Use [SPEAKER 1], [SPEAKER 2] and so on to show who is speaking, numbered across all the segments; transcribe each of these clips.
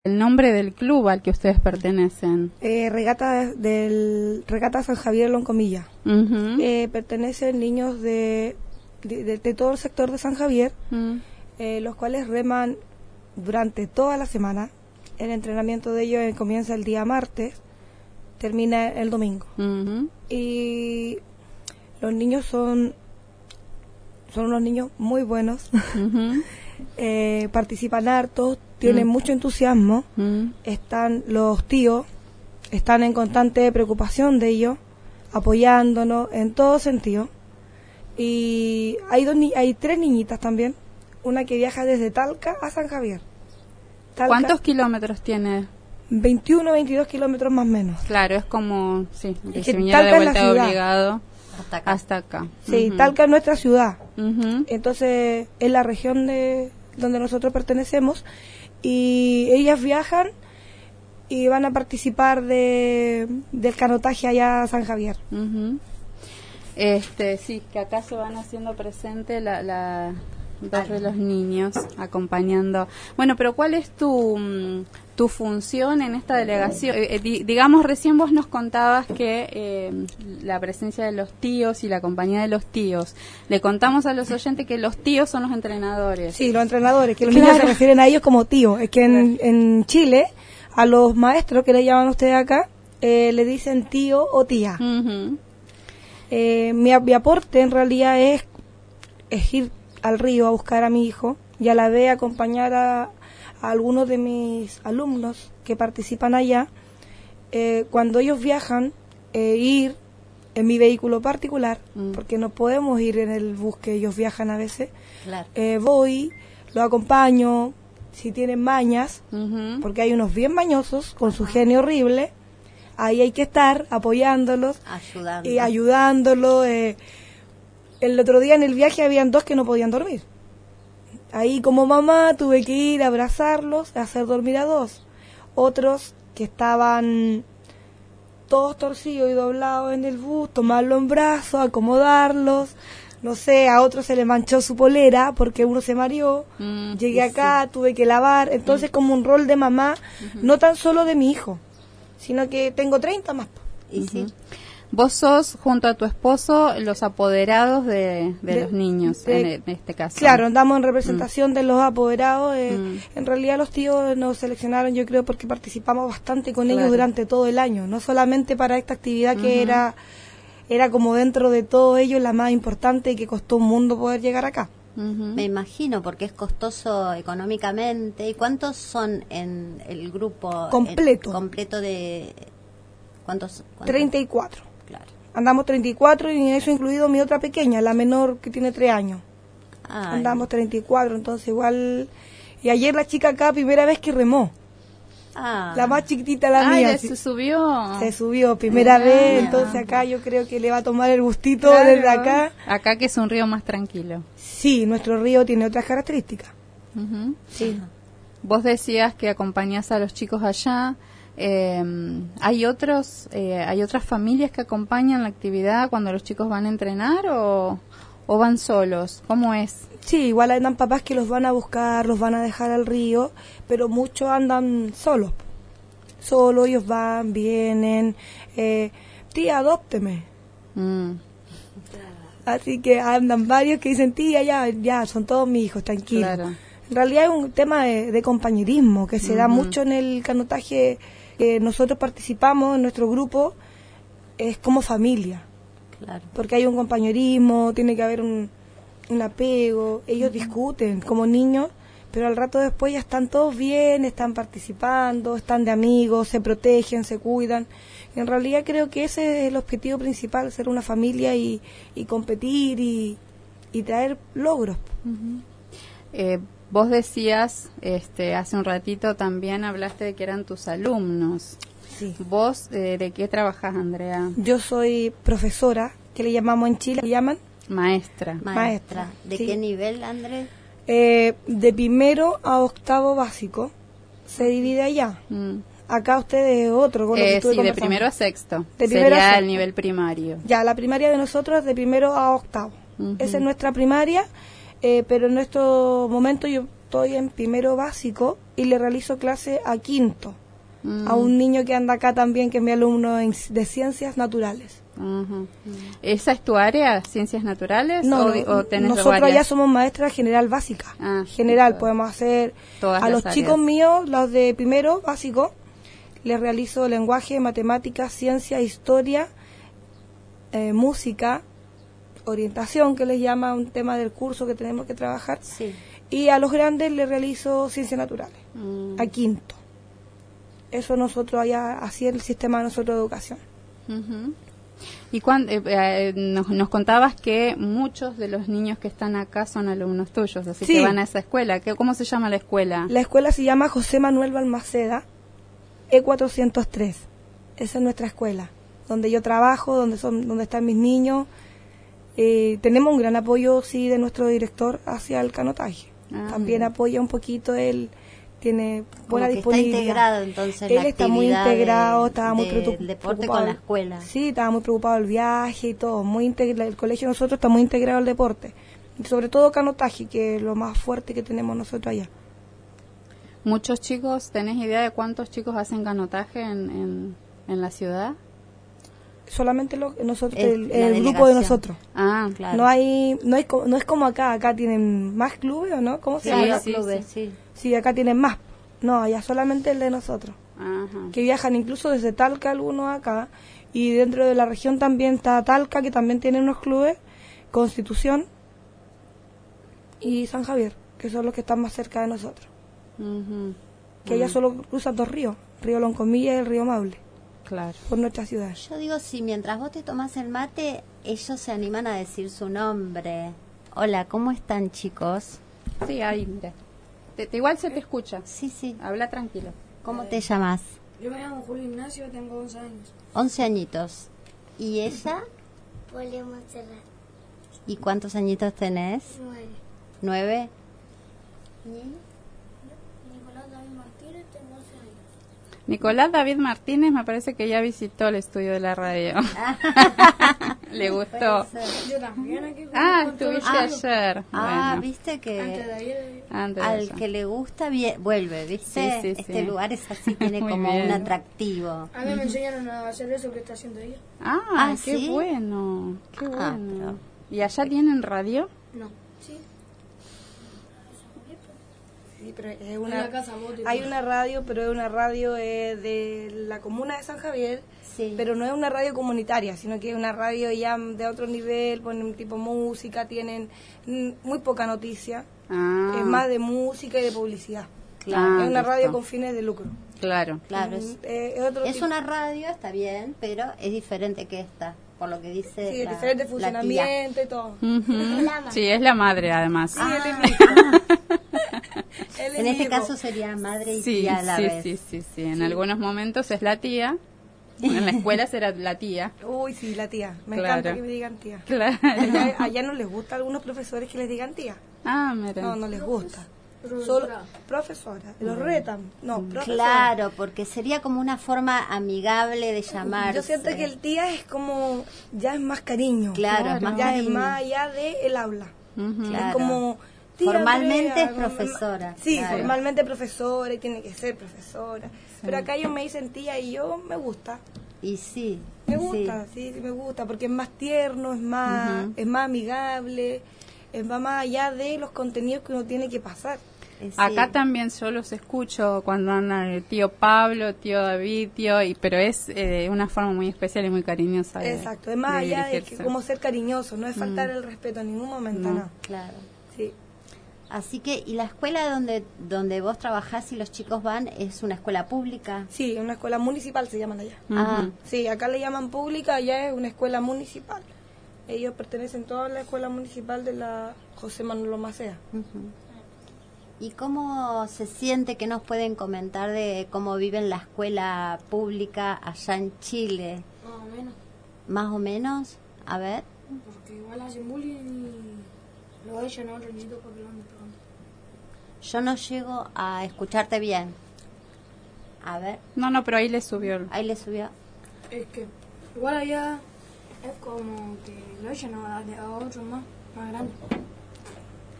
[SPEAKER 1] El nombre del club al que ustedes pertenecen.
[SPEAKER 2] Regata San Javier Loncomilla. Pertenecen niños de todo el sector de San Javier, los cuales reman durante toda la semana. El entrenamiento de ellos comienza el día martes, termina el domingo. Y los niños son unos niños muy buenos. Participan hartos, tienen mucho entusiasmo. Están los tíos, están en constante preocupación de ellos, apoyándonos en todo sentido. Y hay 3 niñitas también, una que viaja desde Talca a San Javier.
[SPEAKER 1] ¿Cuántos kilómetros tiene?
[SPEAKER 2] 21, 22 kilómetros más o menos.
[SPEAKER 1] Claro, es como, sí,
[SPEAKER 2] es
[SPEAKER 1] que
[SPEAKER 2] que
[SPEAKER 1] viniera de
[SPEAKER 2] Talca es la
[SPEAKER 1] vuelta
[SPEAKER 2] ciudad.
[SPEAKER 1] obligado hasta acá.
[SPEAKER 2] Sí, Talca es nuestra ciudad. Entonces, es la región de donde nosotros pertenecemos. Y ellas viajan y van a participar del canotaje allá a San Javier.
[SPEAKER 1] Sí, que acá se van haciendo presente dos de los niños acompañando. Bueno, pero ¿cuál es tu función en esta delegación? Digamos, recién vos nos contabas que la presencia de los tíos y la compañía de los tíos. Le contamos a los oyentes que los tíos son los entrenadores.
[SPEAKER 2] Sí, los entrenadores, que los niños se refieren a ellos como tíos. Es que en Chile, a los maestros que le llaman ustedes acá, le dicen tío o tía. Mi aporte en realidad es ir al río a buscar a mi hijo y a la vez acompañar a algunos de mis alumnos que participan allá. Cuando ellos viajan, ir en mi vehículo particular, porque no podemos ir en el bus que ellos viajan a veces. Voy, los acompaño, si tienen mañas, porque hay unos bien mañosos, con su genio horrible. Ahí hay que estar apoyándolos y ayudándolos. El otro día en el viaje habían 2 que no podían dormir. Ahí como mamá tuve que ir a abrazarlos, a hacer dormir a 2. Otros que estaban todos torcidos y doblados en el bus, tomarlos en brazos, acomodarlos. No sé, a otro se le manchó su polera porque uno se mareó. Llegué acá, tuve que lavar. Entonces como un rol de mamá, no tan solo de mi hijo, sino que tengo 30 más.
[SPEAKER 1] Vos sos, junto a tu esposo, los apoderados de los niños, en este caso.
[SPEAKER 2] Claro, andamos en representación de los apoderados. En realidad los tíos nos seleccionaron, yo creo, porque participamos bastante con ellos durante todo el año. No solamente para esta actividad que era como dentro de todo ello la más importante y que costó un mundo poder llegar acá.
[SPEAKER 3] Me imagino, porque es costoso económicamente. ¿Y cuántos son en el grupo? Completo de... ¿Cuántos?
[SPEAKER 2] 34.
[SPEAKER 3] Claro.
[SPEAKER 2] Andamos 34 y en eso incluido mi otra pequeña, la menor que tiene 3 años. Andamos 34, entonces igual... Y ayer la chica acá, primera vez que remó. La más chiquitita, la mía.
[SPEAKER 1] ¿Se subió?
[SPEAKER 2] Se subió, primera vez, entonces acá yo creo que le va a tomar el gustito desde acá.
[SPEAKER 1] Acá que es un río más tranquilo.
[SPEAKER 2] Sí, nuestro río tiene otras características. Sí.
[SPEAKER 1] Vos decías que acompañás a los chicos allá. ¿Hay otras familias que acompañan la actividad cuando los chicos van a entrenar o van solos? ¿Cómo es?
[SPEAKER 2] Sí, igual andan papás que los van a buscar, los van a dejar al río, pero muchos andan solos. Solo ellos van, vienen, tía, adópteme. Así que andan varios que dicen, tía, ya, son todos mis hijos, tranquilos. En realidad es un tema de compañerismo que se da mucho en el canotaje que nosotros participamos en nuestro grupo, es como familia. Porque hay un compañerismo, tiene que haber un apego, ellos discuten como niños, pero al rato después ya están todos bien, están participando, están de amigos, se protegen, se cuidan. En realidad creo que ese es el objetivo principal, ser una familia y competir y traer logros.
[SPEAKER 1] Vos decías, hace un ratito también hablaste de que eran tus alumnos.
[SPEAKER 2] Sí.
[SPEAKER 1] ¿Vos de qué trabajás, Andrea?
[SPEAKER 2] Yo soy profesora, que le llamamos en Chile, ¿le llaman?
[SPEAKER 1] Maestra.
[SPEAKER 3] ¿De qué nivel, Andrés?
[SPEAKER 2] De primero a octavo básico. Se divide allá. Acá ustedes otro. Con lo que
[SPEAKER 1] sí, de primero a sexto.
[SPEAKER 2] Sería
[SPEAKER 1] el nivel primario.
[SPEAKER 2] Ya, la primaria de nosotros es de primero a octavo. Esa es nuestra primaria, pero en estos momentos yo estoy en primero básico y le realizo clase a quinto, a un niño que anda acá también, que es mi alumno de Ciencias Naturales.
[SPEAKER 1] ¿Esa es tu área, Ciencias Naturales?
[SPEAKER 2] No,
[SPEAKER 1] o tenés
[SPEAKER 2] nosotros
[SPEAKER 1] varias?
[SPEAKER 2] allá somos maestras general básica. General, podemos hacer a los chicos míos, los de primero básico, les realizo lenguaje, matemáticas, ciencia, historia, música, orientación, que les llama un tema del curso que tenemos que trabajar.
[SPEAKER 3] Sí.
[SPEAKER 2] Y a los grandes les realizo ciencias naturales, a quinto. Eso nosotros allá, así es el sistema de nosotros de educación.
[SPEAKER 1] Y nos contabas que muchos de los niños que están acá son alumnos tuyos, así que van a esa escuela. ¿Cómo se llama la escuela?
[SPEAKER 2] La escuela se llama José Manuel Balmaceda, E403. Esa es nuestra escuela, donde yo trabajo, donde están mis niños. Tenemos un gran apoyo, sí, de nuestro director hacia el canotaje. También apoya un poquito, él tiene buena disponibilidad.
[SPEAKER 3] Está integrado, entonces,
[SPEAKER 2] él está muy integrado, estaba muy
[SPEAKER 3] preocupado. El deporte con la escuela.
[SPEAKER 2] Sí, estaba muy preocupado del viaje y todo. Muy integrado. El colegio de nosotros está muy integrado al deporte. Sobre todo canotaje, que es lo más fuerte que tenemos nosotros allá.
[SPEAKER 1] ¿Muchos chicos, tenés idea de cuántos chicos hacen canotaje en la ciudad?
[SPEAKER 2] Solamente nosotros, el grupo de nosotros.
[SPEAKER 3] Claro.
[SPEAKER 2] No es como acá tienen más clubes, ¿o no? ¿Cómo se llama?
[SPEAKER 3] Clubes,
[SPEAKER 2] sí, acá tienen más. No, allá solamente el de nosotros. Que viajan incluso desde Talca algunos acá, y dentro de la región también está Talca, que también tiene unos clubes, Constitución y San Javier, que son los que están más cerca de nosotros. Que allá solo cruzan dos ríos, Río Loncomilla y el Río Maule.
[SPEAKER 1] Claro.
[SPEAKER 2] Por nuestra ciudad.
[SPEAKER 3] Yo digo, si mientras vos te tomás el mate, ellos se animan a decir su nombre. Hola, ¿cómo están, chicos?
[SPEAKER 1] Sí, ahí, mira. Igual se te escucha.
[SPEAKER 3] Sí.
[SPEAKER 1] Habla tranquilo.
[SPEAKER 3] ¿Cómo te llamas?
[SPEAKER 4] Yo me llamo Julio Ignacio, tengo 11 años.
[SPEAKER 3] 11 añitos. ¿Y ella?
[SPEAKER 4] Julia Montserrat.
[SPEAKER 3] ¿Y cuántos añitos tenés?
[SPEAKER 4] 9.
[SPEAKER 3] ¿9?
[SPEAKER 4] Nicolás David Martínez, tengo 11 años.
[SPEAKER 1] Nicolás David Martínez me parece que ya visitó el estudio de la radio. Le gustó.
[SPEAKER 4] Yo también aquí.
[SPEAKER 1] Estuviste ayer. Bueno.
[SPEAKER 3] Viste que
[SPEAKER 1] Antes de
[SPEAKER 3] al
[SPEAKER 1] ayer.
[SPEAKER 3] que le gusta vuelve, ¿viste?
[SPEAKER 1] Sí,
[SPEAKER 3] este lugar es así, tiene
[SPEAKER 1] Muy
[SPEAKER 3] como
[SPEAKER 1] bien.
[SPEAKER 3] un atractivo.
[SPEAKER 4] A mí me enseñaron a hacer eso que está haciendo ella.
[SPEAKER 1] Qué
[SPEAKER 3] ¿sí?
[SPEAKER 1] bueno. Qué bueno.
[SPEAKER 3] Pero-
[SPEAKER 1] ¿Y allá tienen radio?
[SPEAKER 4] No. Sí.
[SPEAKER 2] Sí, pero es
[SPEAKER 4] En la casa Moti.
[SPEAKER 2] hay una radio, pero es una radio de la comuna de San Javier,
[SPEAKER 3] Sí.
[SPEAKER 2] pero no es una radio comunitaria, sino que es una radio ya de otro nivel, ponen tipo música, tienen muy poca noticia, es más de música y de publicidad.
[SPEAKER 3] Claro,
[SPEAKER 2] es una radio
[SPEAKER 1] listo.
[SPEAKER 2] con fines de lucro.
[SPEAKER 1] Claro.
[SPEAKER 3] Claro,
[SPEAKER 2] Es otro
[SPEAKER 3] es
[SPEAKER 2] tipo.
[SPEAKER 3] una radio, está bien, pero es diferente que esta, por lo que dice
[SPEAKER 2] Sí,
[SPEAKER 3] la,
[SPEAKER 2] diferente
[SPEAKER 3] la tía.
[SPEAKER 2] funcionamiento y todo.
[SPEAKER 1] Sí, es la madre además.
[SPEAKER 2] Él es
[SPEAKER 3] En este
[SPEAKER 2] hijo.
[SPEAKER 3] caso sería madre y
[SPEAKER 1] Sí,
[SPEAKER 3] tía a la vez.
[SPEAKER 1] sí. En algunos momentos es la tía. En la escuela será la tía.
[SPEAKER 2] Uy, sí, la tía. Me
[SPEAKER 1] Claro.
[SPEAKER 2] encanta que me digan tía.
[SPEAKER 1] Claro.
[SPEAKER 2] Allá no les gusta a algunos profesores que les digan tía.
[SPEAKER 1] Mira.
[SPEAKER 2] No les gusta.
[SPEAKER 4] Profesora.
[SPEAKER 2] Solo profesora. Los retan. No, profesora.
[SPEAKER 3] Claro, porque sería como una forma amigable de llamarse.
[SPEAKER 2] Yo siento que el tía es como, ya es más cariño.
[SPEAKER 3] Claro, es más
[SPEAKER 2] ya es
[SPEAKER 3] cariño.
[SPEAKER 2] más allá del aula.
[SPEAKER 3] Claro.
[SPEAKER 2] Es como, tía
[SPEAKER 3] Formalmente
[SPEAKER 2] Andrea,
[SPEAKER 3] es profesora.
[SPEAKER 2] Sí,
[SPEAKER 3] Claro.
[SPEAKER 2] formalmente profesora y tiene que ser profesora. Pero acá ellos me dicen tía y yo me gusta.
[SPEAKER 3] Y sí.
[SPEAKER 2] Me gusta, sí, me gusta, porque es más tierno, es más amigable, va más allá de los contenidos que uno tiene que pasar.
[SPEAKER 3] Sí.
[SPEAKER 1] Acá también yo los escucho cuando andan el tío Pablo, tío David, pero es una forma muy especial y muy cariñosa.
[SPEAKER 2] Exacto, es más allá de que
[SPEAKER 1] dirigirse.
[SPEAKER 2] como ser cariñoso, no es faltar el respeto en ningún momento, no.
[SPEAKER 3] Claro.
[SPEAKER 2] Sí.
[SPEAKER 3] Así que, ¿y la escuela donde vos trabajás y los chicos van es una escuela pública?
[SPEAKER 2] Sí, una escuela municipal se llaman allá.
[SPEAKER 3] Ah,
[SPEAKER 2] Sí, acá le llaman pública, allá es una escuela municipal. Ellos pertenecen todos a la escuela municipal de la José Manuel Macea.
[SPEAKER 3] ¿y cómo se siente? ¿Qué nos pueden comentar de cómo viven la escuela pública allá en Chile?
[SPEAKER 4] Más o menos.
[SPEAKER 3] ¿Más o menos? A ver.
[SPEAKER 4] Porque igual hacen bullying y lo echan a otros niñitos porque lo andan pegando.
[SPEAKER 3] Yo no llego a escucharte bien. A ver,
[SPEAKER 1] No, pero ahí le subió.
[SPEAKER 3] ahí le subió.
[SPEAKER 4] Es que igual allá es como que lo echan a otros más grandes.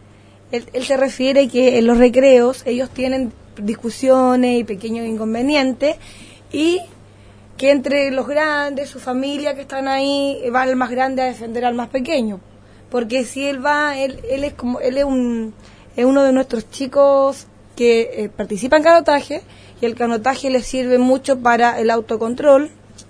[SPEAKER 2] él se refiere que en los recreos ellos tienen discusiones y pequeños inconvenientes, y que entre los grandes, su familia que están ahí, va el más grande a defender al más pequeño, porque si él va, él es uno de nuestros chicos que participa en canotaje, y el canotaje le sirve mucho para el autocontrol,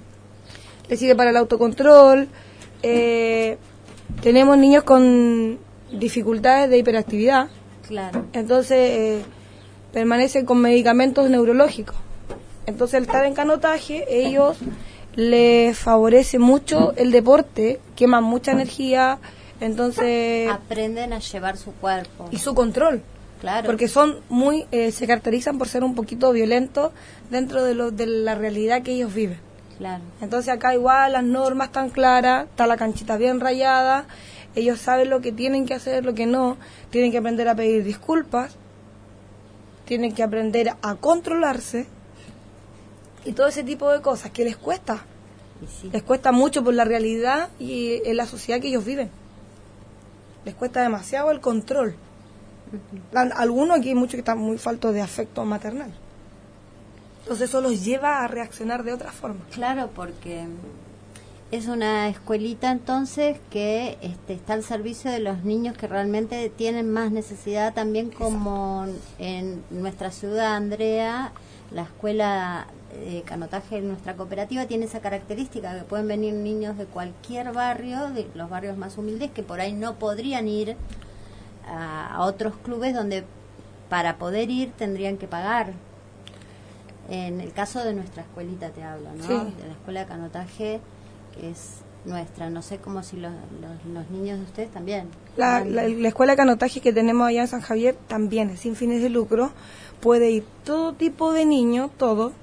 [SPEAKER 2] tenemos niños con dificultades de hiperactividad,
[SPEAKER 3] claro.
[SPEAKER 2] Entonces permanecen con medicamentos neurológicos. Entonces, al estar en canotaje, ellos les favorece mucho el deporte, queman mucha energía, entonces
[SPEAKER 3] aprenden a llevar su cuerpo
[SPEAKER 2] y su control.
[SPEAKER 3] Claro.
[SPEAKER 2] Porque son se caracterizan por ser un poquito violentos dentro de la realidad que ellos viven.
[SPEAKER 3] Claro.
[SPEAKER 2] Entonces acá igual las normas están claras, está la canchita bien rayada, ellos saben lo que tienen que hacer, lo que no, tienen que aprender a pedir disculpas, tienen que aprender a controlarse y todo ese tipo de cosas que les cuesta.
[SPEAKER 3] Sí.
[SPEAKER 2] Les cuesta mucho por la realidad y en la sociedad que ellos viven. Les cuesta demasiado el control. Algunos aquí hay muchos que están muy faltos de afecto maternal. Entonces eso los lleva a reaccionar de otra forma.
[SPEAKER 3] Claro, porque es una escuelita entonces que está al servicio de los niños que realmente tienen más necesidad, también como en nuestra ciudad, Andrea, la escuela de canotaje de nuestra cooperativa tiene esa característica, que pueden venir niños de cualquier barrio, de los barrios más humildes, que por ahí no podrían ir a otros clubes donde para poder ir tendrían que pagar. En el caso de nuestra escuelita te hablo, ¿no?
[SPEAKER 2] Sí.
[SPEAKER 3] De la escuela de canotaje, que es nuestra. No sé cómo si los niños de ustedes también.
[SPEAKER 2] La escuela de canotaje que tenemos allá en San Javier también es sin fines de lucro. Puede ir todo tipo de niños, todo.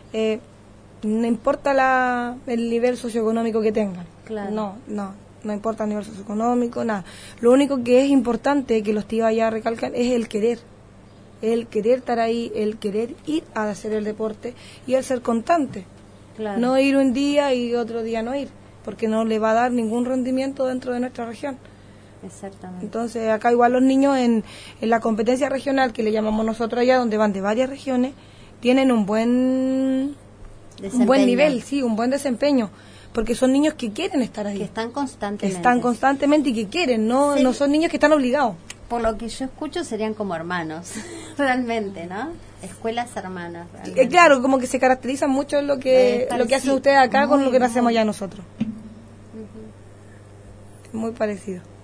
[SPEAKER 2] No importa el nivel socioeconómico que tengan.
[SPEAKER 3] Claro.
[SPEAKER 2] No importa el nivel socioeconómico, nada. Lo único que es importante, que los tíos allá recalcan, es el querer. El querer estar ahí, el querer ir a hacer el deporte y el ser constante.
[SPEAKER 3] Claro.
[SPEAKER 2] No ir un día y otro día no ir, porque no le va a dar ningún rendimiento dentro de nuestra región.
[SPEAKER 3] Exactamente.
[SPEAKER 2] Entonces acá igual los niños en la competencia regional, que le llamamos nosotros allá, donde van de varias regiones, tienen un buen nivel, sí, un buen desempeño, porque son niños que quieren estar ahí.
[SPEAKER 3] Que están constantemente.
[SPEAKER 2] Están constantemente y que quieren, no son niños que están obligados.
[SPEAKER 3] Por lo que yo escucho serían como hermanos, realmente, ¿no? Escuelas hermanas.
[SPEAKER 2] Claro, como que se caracterizan mucho en lo que hacen ustedes acá con lo que hacemos allá nosotros. Muy parecido.